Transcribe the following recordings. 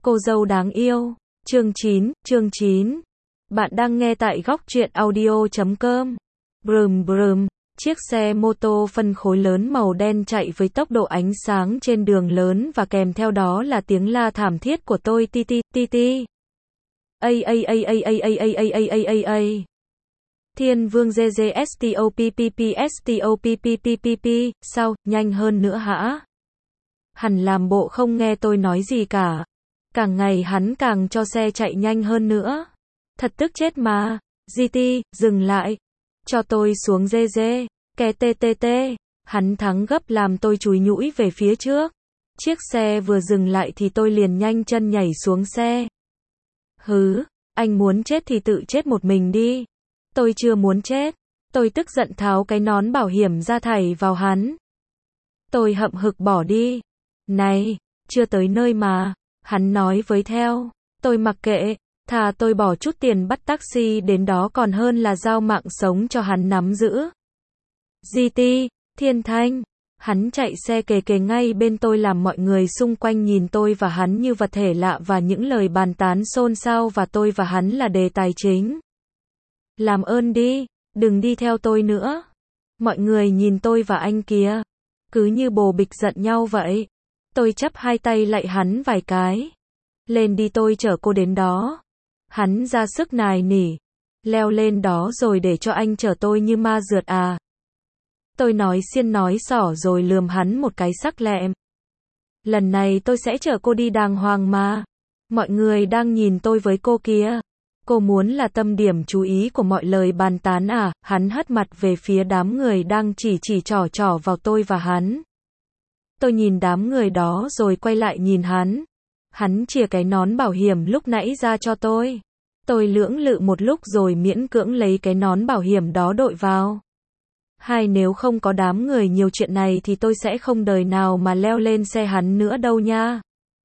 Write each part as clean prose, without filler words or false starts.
Cô dâu đáng yêu. Chương 9. Bạn đang nghe tại góc truyện audio.com. Brum brum, chiếc xe mô tô phân khối lớn màu đen chạy với tốc độ ánh sáng trên đường lớn và kèm theo đó là tiếng la thảm thiết của tôi ti ti ti ti. A. Thiên Vương GGSTOPPPSTOPPPPP, sao, nhanh hơn nữa hả? Hắn làm bộ không nghe tôi nói gì cả. Càng ngày hắn càng cho xe chạy nhanh hơn nữa. Thật tức chết mà. GT, dừng lại. Cho tôi xuống GG. Kè TTT. Hắn thắng gấp làm tôi chúi nhũi về phía trước. Chiếc xe vừa dừng lại thì tôi liền nhanh chân nhảy xuống xe. Hứ, anh muốn chết thì tự chết một mình đi. Tôi chưa muốn chết. Tôi tức giận tháo cái nón bảo hiểm ra thảy vào hắn. Tôi hậm hực bỏ đi. Này, chưa tới nơi mà. Hắn nói với theo. Tôi mặc kệ. Thà tôi bỏ chút tiền bắt taxi đến đó còn hơn là giao mạng sống cho hắn nắm giữ. GT, Thiên Thanh. Hắn chạy xe kề kề ngay bên tôi làm mọi người xung quanh nhìn tôi và hắn như vật thể lạ và những lời bàn tán xôn xao và tôi và hắn là đề tài chính. Làm ơn đi, đừng đi theo tôi nữa. Mọi người nhìn tôi và anh kia. Cứ như bồ bịch giận nhau vậy. Tôi chắp hai tay lạy hắn vài cái. Lên đi tôi chở cô đến đó. Hắn ra sức nài nỉ. Leo lên đó rồi để cho anh chở tôi như ma rượt à. Tôi nói xiên nói xỏ rồi lườm hắn một cái sắc lẹm. Lần này tôi sẽ chở cô đi đàng hoàng mà. Mọi người đang nhìn tôi với cô kia. Cô muốn là tâm điểm chú ý của mọi lời bàn tán à? Hắn hất mặt về phía đám người đang chỉ trỏ vào tôi và hắn. Tôi nhìn đám người đó rồi quay lại nhìn hắn. Hắn chìa cái nón bảo hiểm lúc nãy ra cho tôi. Tôi lưỡng lự một lúc rồi miễn cưỡng lấy cái nón bảo hiểm đó đội vào. Nếu không có đám người nhiều chuyện này thì tôi sẽ không đời nào mà leo lên xe hắn nữa đâu nha.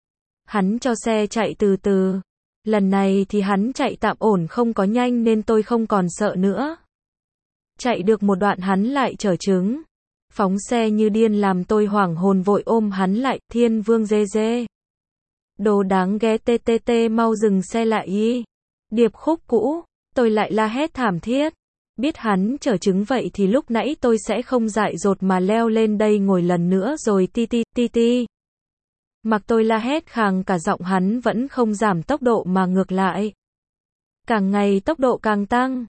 Hắn cho xe chạy từ từ. Lần này thì hắn chạy tạm ổn không có nhanh nên tôi không còn sợ nữa. Chạy được một đoạn hắn lại chở trứng. Phóng xe như điên làm tôi hoảng hồn vội ôm hắn lại. Thiên Vương GG. Đồ đáng ghé TTT mau dừng xe lại y. Điệp khúc cũ. Tôi lại la hét thảm thiết. Biết hắn chở trứng vậy thì lúc nãy tôi sẽ không dại dột mà leo lên đây ngồi lần nữa rồi ti ti ti ti. Mặc tôi la hét khàng cả giọng hắn vẫn không giảm tốc độ mà ngược lại. Càng ngày tốc độ càng tăng.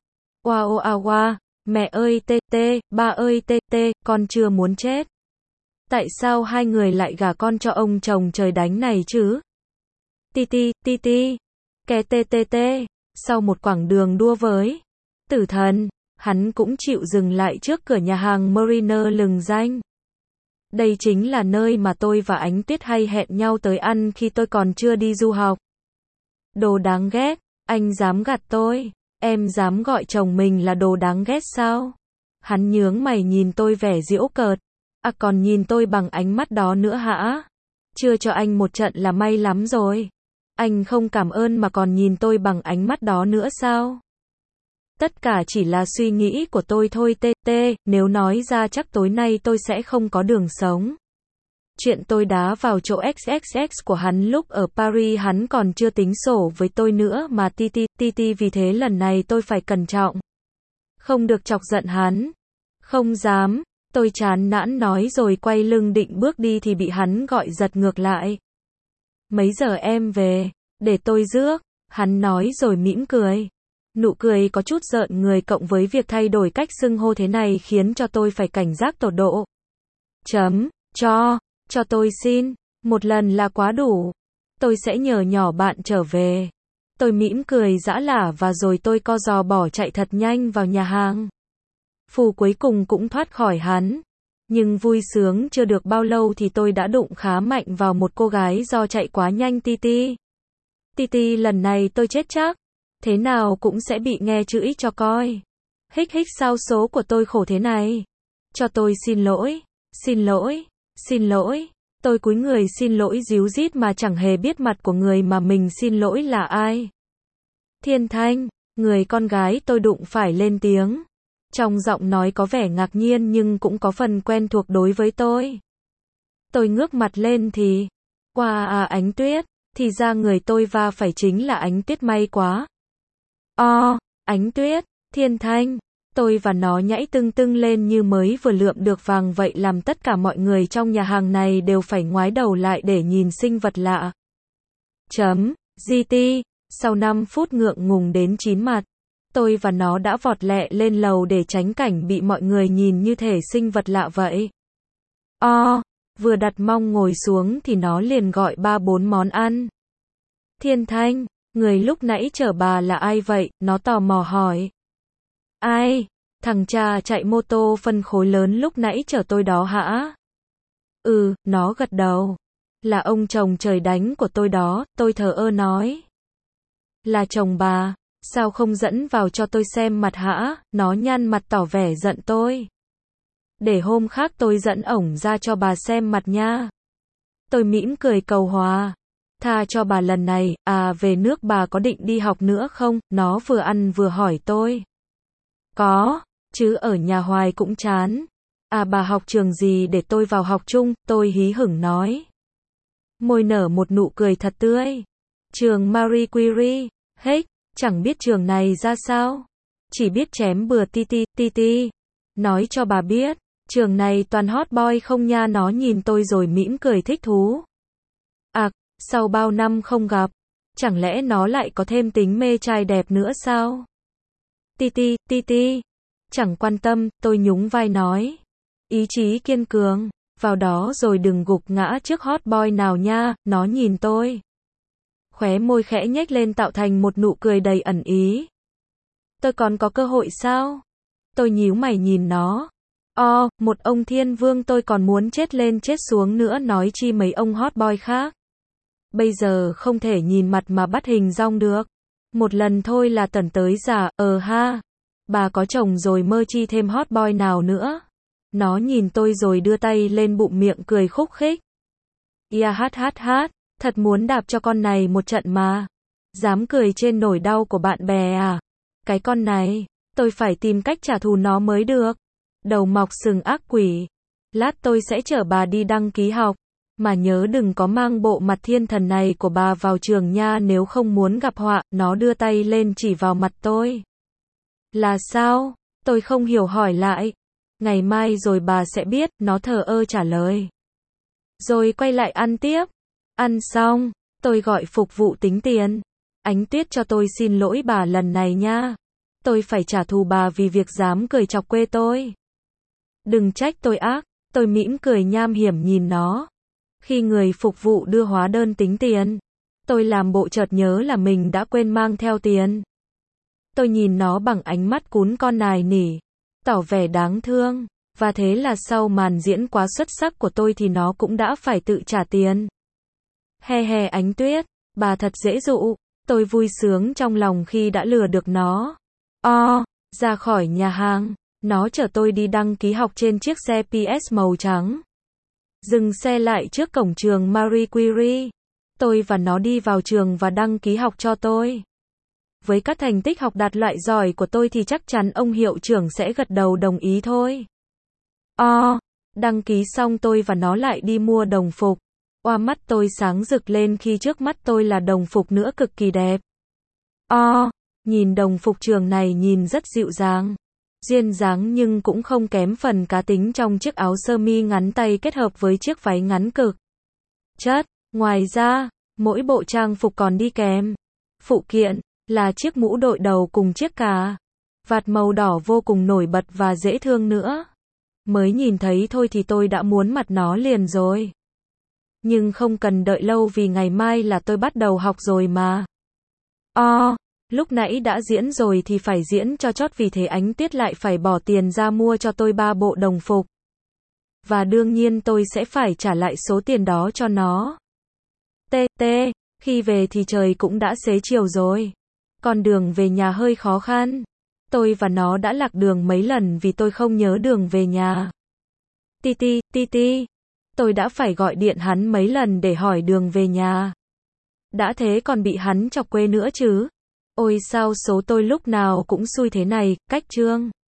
Wow, mẹ ơi TT, ba ơi TT, con chưa muốn chết. Tại sao hai người lại gả con cho ông chồng trời đánh này chứ? Ti ti, kè TTT, sau một quãng đường đua với tử thần, hắn cũng chịu dừng lại trước cửa nhà hàng Mariner lừng danh. Đây chính là nơi mà tôi và Ánh Tuyết hay hẹn nhau tới ăn khi tôi còn chưa đi du học. Đồ đáng ghét, anh dám gạt tôi, em dám gọi chồng mình là đồ đáng ghét sao? Hắn nhướng mày nhìn tôi vẻ giễu cợt. À còn nhìn tôi bằng ánh mắt đó nữa hả? Chưa cho anh một trận là may lắm rồi. Anh không cảm ơn mà còn nhìn tôi bằng ánh mắt đó nữa sao? Tất cả chỉ là suy nghĩ của tôi thôi TT, nếu nói ra chắc tối nay tôi sẽ không có đường sống. Chuyện tôi đá vào chỗ XXX của hắn lúc ở Paris hắn còn chưa tính sổ với tôi nữa mà TT, vì thế lần này tôi phải cẩn trọng. Không được chọc giận hắn. Không dám, tôi chán nản nói rồi quay lưng định bước đi thì bị hắn gọi giật ngược lại. Mấy giờ em về, để tôi rước, hắn nói rồi mỉm cười. Nụ cười có chút rợn người cộng với việc thay đổi cách xưng hô thế này khiến cho tôi phải cảnh giác tột độ. Cho tôi xin, một lần là quá đủ. Tôi sẽ nhờ nhỏ bạn trở về. Tôi mỉm cười giã lả và rồi tôi co giò bỏ chạy thật nhanh vào nhà hàng. Phù cuối cùng cũng thoát khỏi hắn. Nhưng vui sướng chưa được bao lâu thì tôi đã đụng khá mạnh vào một cô gái do chạy quá nhanh Titi. Titi lần này tôi chết chắc. Thế nào cũng sẽ bị nghe chửi cho coi. Hích sao số của tôi khổ thế này. Cho tôi xin lỗi. Tôi cúi người xin lỗi ríu rít mà chẳng hề biết mặt của người mà mình xin lỗi là ai. Thiên Thanh, người con gái tôi đụng phải lên tiếng. Trong giọng nói có vẻ ngạc nhiên nhưng cũng có phần quen thuộc đối với tôi. Tôi ngước mặt lên thì, Ánh Tuyết, Thì ra người tôi va phải chính là Ánh Tuyết, may quá. Ánh Tuyết, Thiên Thanh. Tôi và nó nhảy tưng tưng lên như mới vừa lượm được vàng vậy, làm tất cả mọi người trong nhà hàng này đều phải ngoái đầu lại để nhìn sinh vật lạ. GT. Sau 5 phút ngượng ngùng đến chín mặt, tôi và nó đã vọt lẹ lên lầu để tránh cảnh bị mọi người nhìn như thể sinh vật lạ vậy. Vừa đặt mông ngồi xuống thì nó liền gọi 3-4 món ăn. Thiên Thanh, người lúc nãy chở bà là ai vậy? Nó tò mò hỏi. Ai? Thằng cha chạy mô tô phân khối lớn lúc nãy chở tôi đó hả? Nó gật đầu. Là ông chồng trời đánh của tôi đó, tôi thờ ơ nói. Là chồng bà, sao không dẫn vào cho tôi xem mặt hả? Nó nhăn mặt tỏ vẻ giận tôi. Để hôm khác tôi dẫn ổng ra cho bà xem mặt nha. Tôi mỉm cười cầu hòa. Tha cho bà lần này, về nước bà có định đi học nữa không? Nó vừa ăn vừa hỏi tôi. Có, chứ ở nhà hoài cũng chán. Bà học trường gì để tôi vào học chung? Tôi hí hửng nói. Môi nở một nụ cười thật tươi. Trường Marie Curie. Chẳng biết trường này ra sao. Chỉ biết chém bừa ti. Nói cho bà biết, trường này toàn hot boy không nha. Nó nhìn tôi rồi mỉm cười thích thú. Sau bao năm không gặp, chẳng lẽ nó lại có thêm tính mê trai đẹp nữa sao? Ti. Chẳng quan tâm, tôi nhún vai nói. Ý chí kiên cường, vào đó rồi đừng gục ngã trước hot boy nào nha. Nó nhìn tôi. Khóe môi khẽ nhếch lên tạo thành một nụ cười đầy ẩn ý. Tôi còn có cơ hội sao? Tôi nhíu mày nhìn nó. Một ông thiên vương tôi còn muốn chết lên chết xuống nữa, nói chi mấy ông hot boy khác. Bây giờ không thể nhìn mặt mà bắt hình dong được. Một lần thôi là tẩn tới già, ha. Bà có chồng rồi mơ chi thêm hot boy nào nữa. Nó nhìn tôi rồi đưa tay lên bụng miệng cười khúc khích. Hát, thật muốn đạp cho con này một trận mà. Dám cười trên nỗi đau của bạn bè à? Cái con này, tôi phải tìm cách trả thù nó mới được. Đầu mọc sừng ác quỷ. Lát tôi sẽ chở bà đi đăng ký học. Mà nhớ đừng có mang bộ mặt thiên thần này của bà vào trường nha, nếu không muốn gặp họa. Nó đưa tay lên chỉ vào mặt tôi. Là sao? Tôi không hiểu hỏi lại. Ngày mai rồi bà sẽ biết, nó thờ ơ trả lời. Rồi quay lại ăn tiếp. Ăn xong, tôi gọi phục vụ tính tiền. Ánh Tuyết cho tôi xin lỗi bà lần này nha. Tôi phải trả thù bà vì việc dám cười chọc quê tôi. Đừng trách tôi ác, tôi mỉm cười nham hiểm nhìn nó. Khi người phục vụ đưa hóa đơn tính tiền, tôi làm bộ chợt nhớ là mình đã quên mang theo tiền. Tôi nhìn nó bằng ánh mắt cún con nài nỉ, tỏ vẻ đáng thương, và thế là sau màn diễn quá xuất sắc của tôi thì nó cũng đã phải tự trả tiền. He Ánh Tuyết, bà thật dễ dụ, tôi vui sướng trong lòng khi đã lừa được nó. Ra khỏi nhà hàng, nó chở tôi đi đăng ký học trên chiếc xe PS màu trắng. Dừng xe lại trước cổng trường Marie Curie. Tôi và nó đi vào trường và đăng ký học cho tôi. Với các thành tích học đạt loại giỏi của tôi thì chắc chắn ông hiệu trưởng sẽ gật đầu đồng ý thôi. Đăng ký xong tôi và nó lại đi mua đồng phục. Mắt tôi sáng rực lên khi trước mắt tôi là đồng phục nữa cực kỳ đẹp. Nhìn đồng phục trường này nhìn rất dịu dàng, duyên dáng nhưng cũng không kém phần cá tính trong chiếc áo sơ mi ngắn tay kết hợp với chiếc váy ngắn cực chất. Ngoài ra, mỗi bộ trang phục còn đi kèm phụ kiện là chiếc mũ đội đầu cùng chiếc cà vạt màu đỏ vô cùng nổi bật và dễ thương nữa. Mới nhìn thấy thôi thì tôi đã muốn mặt nó liền rồi. Nhưng không cần đợi lâu vì ngày mai là tôi bắt đầu học rồi mà. Lúc nãy đã diễn rồi thì phải diễn cho chót, vì thế Ánh Tuyết lại phải bỏ tiền ra mua cho tôi 3 bộ đồng phục. Và đương nhiên tôi sẽ phải trả lại số tiền đó cho nó. Khi về thì trời cũng đã xế chiều rồi. Con đường về nhà hơi khó khăn. Tôi và nó đã lạc đường mấy lần vì tôi không nhớ đường về nhà. Ti. Tôi đã phải gọi điện hắn mấy lần để hỏi đường về nhà. Đã thế còn bị hắn chọc quê nữa chứ. Ôi sao số tôi lúc nào cũng xui thế này, cách chương.